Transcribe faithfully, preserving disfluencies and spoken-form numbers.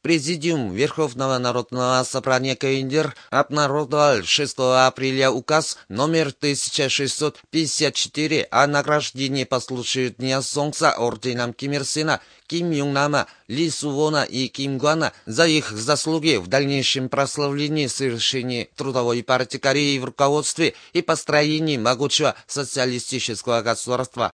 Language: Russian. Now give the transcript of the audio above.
Президиум Верховного Народного Собрания КНДР обнародовал шестого апреля указ номер тысяча шестьсот пятьдесят четыре о награждении по случаю Дня Солнца орденом Ким Ир Сена, Ким Юнг Нама, Ли Сувона и Ким Гуана за их заслуги в дальнейшем прославлении совершения трудовой партии Кореи в руководстве и построении могучего социалистического государства.